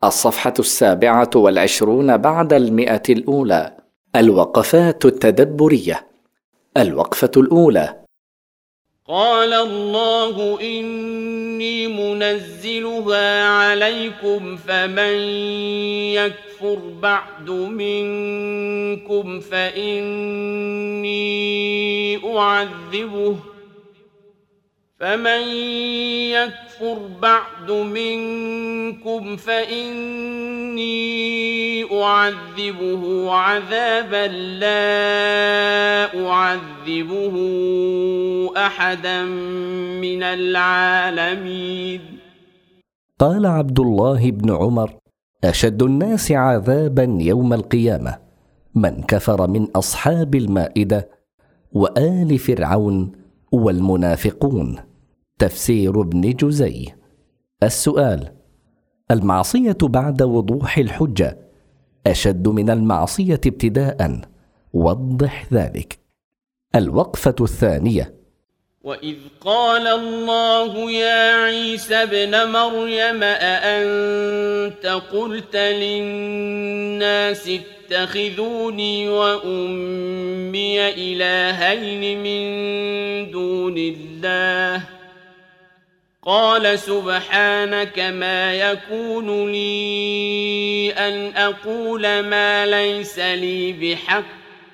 الصفحة 27 بعد 100 الأولى. الوقفات التدبرية. الوقفة الأولى: قال الله إني منزلها عليكم فمن يكفر بعد منكم فإني أعذبه عذابا لا أعذبه أحدا من العالمين. قال عبد الله بن عمر: أشد الناس عذابا يوم القيامة من كفر من أصحاب المائدة وآل فرعون والمنافقون. تفسير ابن جزي. السؤال: المعصية بعد وضوح الحجة أشد من المعصية ابتداء، وضح ذلك. الوقفة الثانية: وإذ قال الله يا عيسى ابن مريم أأنت قلت للناس اتخذوني وأمي إلهين من دون الله قال سبحانك ما يكون لي أن أقول ما ليس لي بحق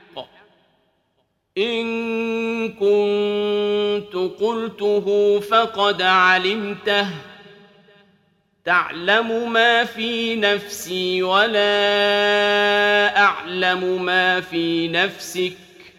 إن كنت قلته فقد علمته تعلم ما في نفسي ولا أعلم ما في نفسك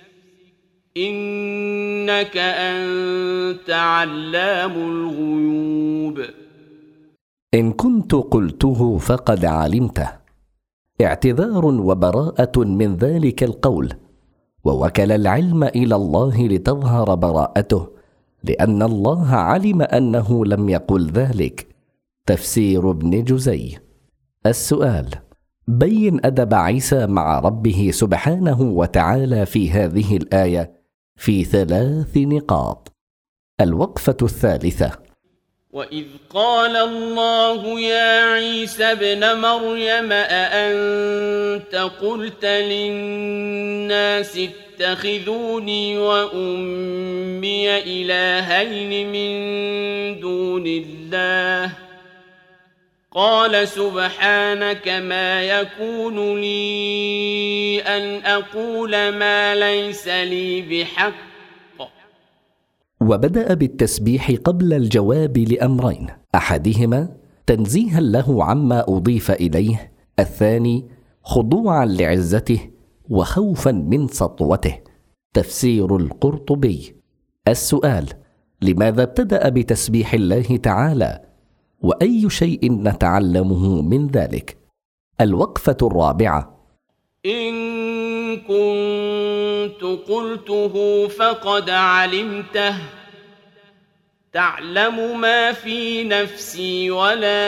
إنك أنت علام الغيوب. إن كنت قلته فقد علمته، اعتذار وبراءة من ذلك القول، ووكل العلم إلى الله لتظهر براءته، لأن الله علم أنه لم يقل ذلك. تفسير ابن جزي. السؤال: بين أدب عيسى مع ربه سبحانه وتعالى في هذه الآية في 3 نقاط. الوقفة الثالثة: وإذ قال الله يا عيسى ابن مريم أأنت قلت للناس اتخذوني وأمي إلهين من دون الله قال سبحانك ما يكون لي أن أقول ما ليس لي بحق. وبدأ بالتسبيح قبل الجواب لأمرين: أحدهما تنزيها له عما أضيف إليه، الثاني خضوعا لعزته وخوفا من سطوته. تفسير القرطبي. السؤال: لماذا ابتدأ بتسبيح الله تعالى؟ وأي شيء نتعلمه من ذلك؟ الوقفة الرابعة: إن كنت قلته فقد علمته تعلم ما في نفسي ولا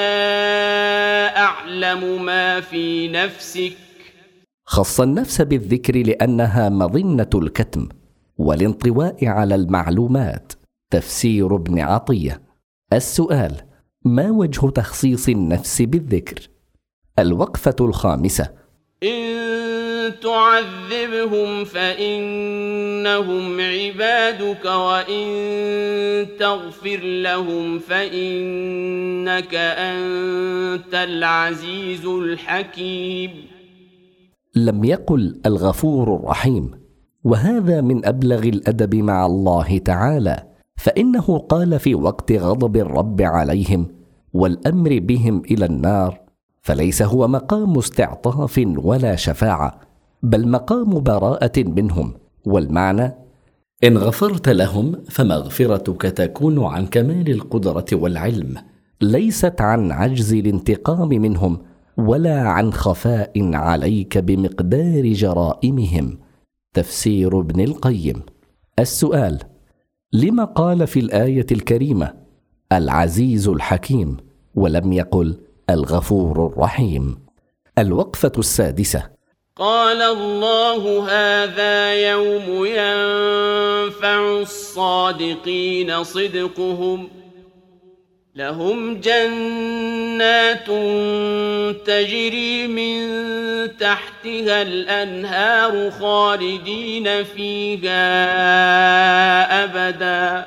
أعلم ما في نفسك. خص النفس بالذكر لأنها مظنة الكتم والانطواء على المعلومات. تفسير ابن عطية. السؤال: ما وجه تخصيص النفس بالذكر؟ الوقفة الخامسة: إن تعذبهم فإنهم عبادك وإن تغفر لهم فإنك أنت العزيز الحكيم. لم يقل الغفور الرحيم، وهذا من أبلغ الأدب مع الله تعالى، فإنه قال في وقت غضب الرب عليهم والأمر بهم إلى النار، فليس هو مقام استعطاف ولا شفاعة، بل مقام براءة منهم. والمعنى: إن غفرت لهم فمغفرتك تكون عن كمال القدرة والعلم، ليست عن عجز الانتقام منهم ولا عن خفاء عليك بمقدار جرائمهم. تفسير ابن القيم. السؤال: لما قال في الآية الكريمة العزيز الحكيم ولم يقل الغفور الرحيم؟ الوقفة السادسة: قال الله هذا يوم ينفع الصادقين صدقهم لهم جنات تجري من تحتها الأنهار خالدين فيها أبدا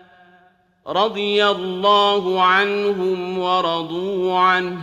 رضي الله عنهم ورضوا عنه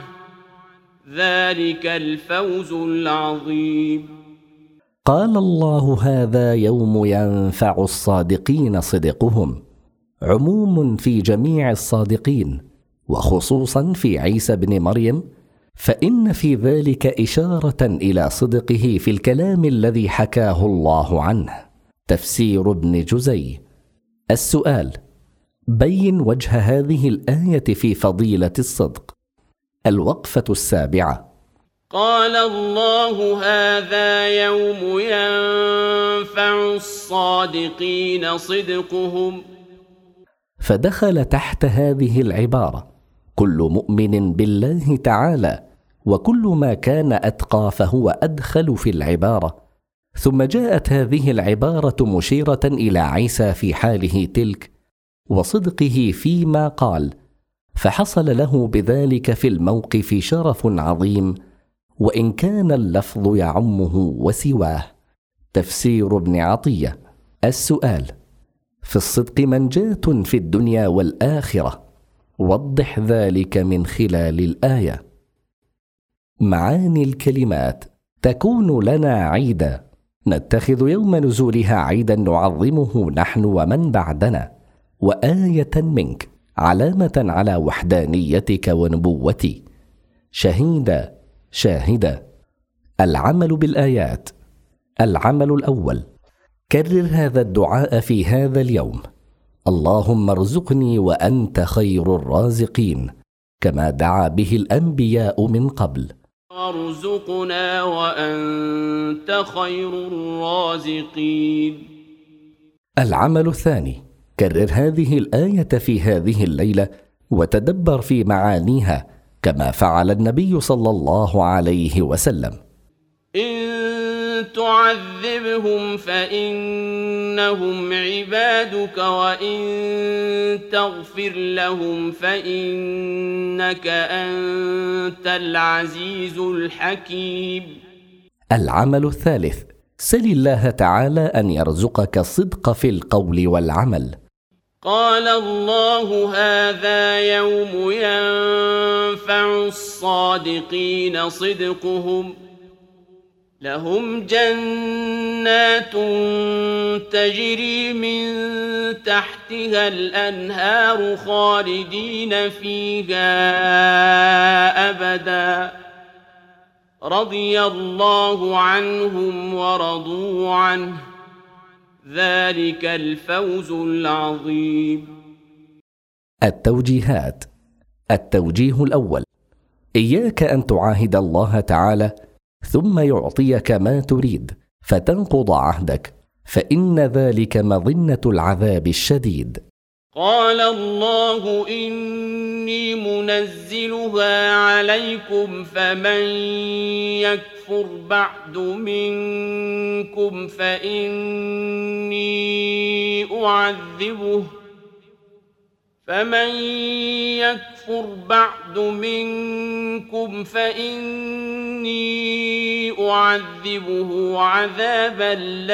ذلك الفوز العظيم. قال الله: هذا يوم ينفع الصادقين صدقهم، عموم في جميع الصادقين وخصوصا في عيسى بن مريم، فإن في ذلك إشارة إلى صدقه في الكلام الذي حكاه الله عنه. تفسير ابن جزي. السؤال: بين وجه هذه الآية في فضيلة الصدق. الوقفة السابعة. قال الله: هذا يوم ينفع الصادقين صدقهم. فدخل تحت هذه العبارة كل مؤمن بالله تعالى، وكل ما كان أتقى فهو أدخل في العبارة. ثم جاءت هذه العبارة مشيرة إلى عيسى في حاله تلك وصدقه فيما قال، فحصل له بذلك في الموقف شرف عظيم، وإن كان اللفظ يعمه وسواه. تفسير ابن عطية. السؤال: في الصدق منجاة في الدنيا والآخرة، وضح ذلك من خلال الآية. معاني الكلمات: تكون لنا عيدا، نتخذ يوم نزولها عيدا نعظمه نحن ومن بعدنا، وآية منك، علامة على وحدانيتك ونبوتي، شهيدا شاهدا. العمل بالآيات. العمل الأول: كرر هذا الدعاء في هذا اليوم: اللهم ارزقني وأنت خير الرازقين، كما دعا به الأنبياء من قبل. وارزقنا وأنت خير الرازقين. العمل الثاني: كرر هذه الآية في هذه الليلة وتدبر في معانيها، كما فعل النبي صلى الله عليه وسلم. إن تعذبهم فإنهم عبادك وإن تغفر لهم فإنك أنت العزيز الحكيم. العمل الثالث: سل الله تعالى أن يرزقك الصدق في القول والعمل. قال الله: هذا يوم ينفع الصادقين صدقهم، لهم جنات تجري من تحتها الأنهار خالدين فيها أبدا رضي الله عنهم ورضوا عنه ذلك الفوز العظيم. التوجيهات. التوجيه الأول: إياك أن تعاهد الله تعالى ثم يعطيك ما تريد فتنقض عهدك، فإن ذلك مظنة العذاب الشديد. قال الله: إني منزلها عليكم فمن يكفر بعد منكم فإني أعذبه عذابا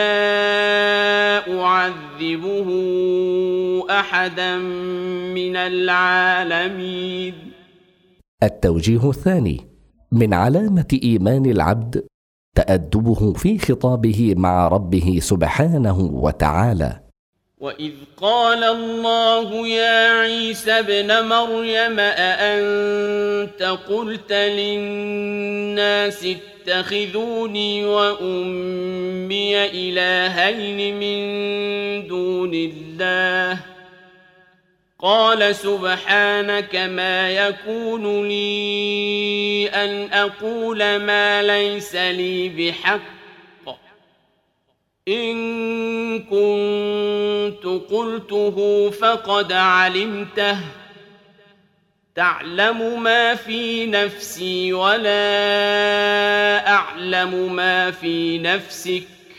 لا أعذبه أحدا من العالمين. التوجيه الثاني: من علامة إيمان العبد تأدبه في خطابه مع ربه سبحانه وتعالى. وإذ قال الله يا عيسى ابن مريم أأنت قلت للناس اتخذوني وأمي إلهين من دون الله قال سبحانك ما يكون لي أن أقول ما ليس لي بحق إن كنت قلته فقد علمته تعلم ما في نفسي ولا أعلم ما في نفسك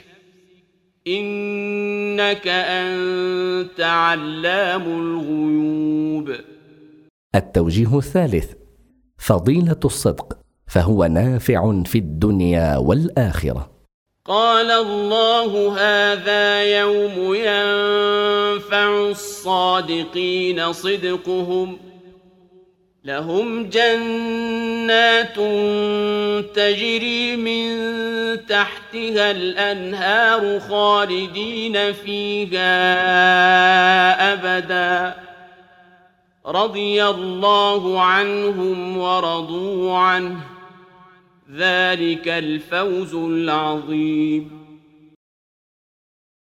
إنك أنت علام الغيوب. التوجيه الثالث: فضيلة الصدق، فهو نافع في الدنيا والآخرة. قال الله هذا يوم ينفع الصادقين صدقهم لهم جنات تجري من تحتها الأنهار خالدين فيها أبدا رضي الله عنهم ورضوا عنه ذلك الفوز العظيم.